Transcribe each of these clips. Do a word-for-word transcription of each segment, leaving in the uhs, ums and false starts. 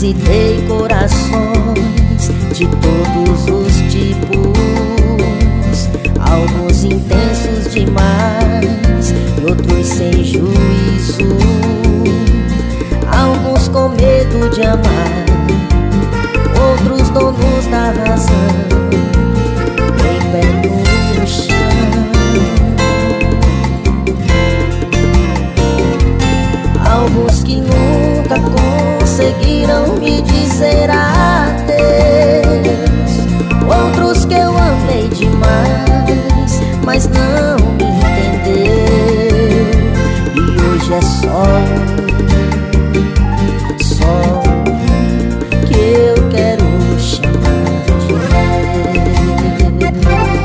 Visitei corações de todos os tipos, alguns intensos demais e outros sem juízo, alguns com medo de amar, outros donos da razão, em pé no chão. Alguns que nunca conseguiram me dizer adeus, outros que eu amei demais, mas não me entendeu. E hoje é só Só que eu quero chamar de meu.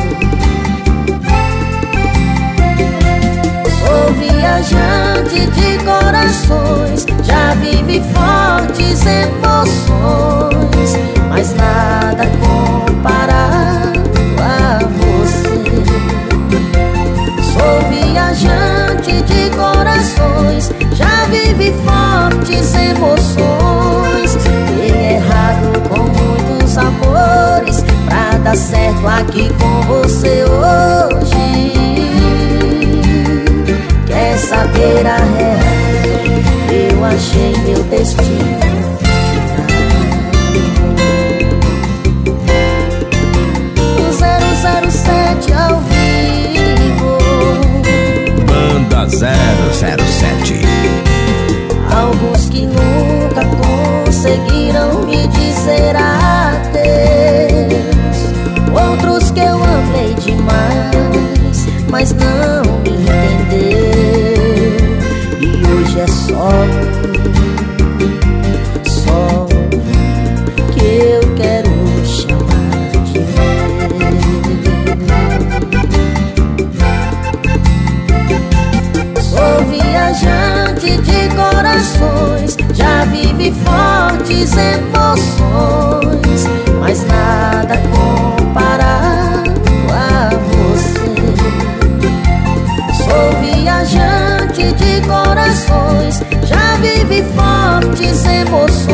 Sou viajante de corações, já vivi fortes emoções, mas nada comparado a você. Sou viajante de corações, já vivi fortes emoções. Fiquei errado com muitos amores pra dar certo aqui com você hoje. Quer saber a real? Eu achei meu destino. zero zero sete ao vivo. Banda zero zero sete. Alguns que nunca conseguiram me dizer adeus, outros que eu amei demais, mas não me entendeu. E hoje é só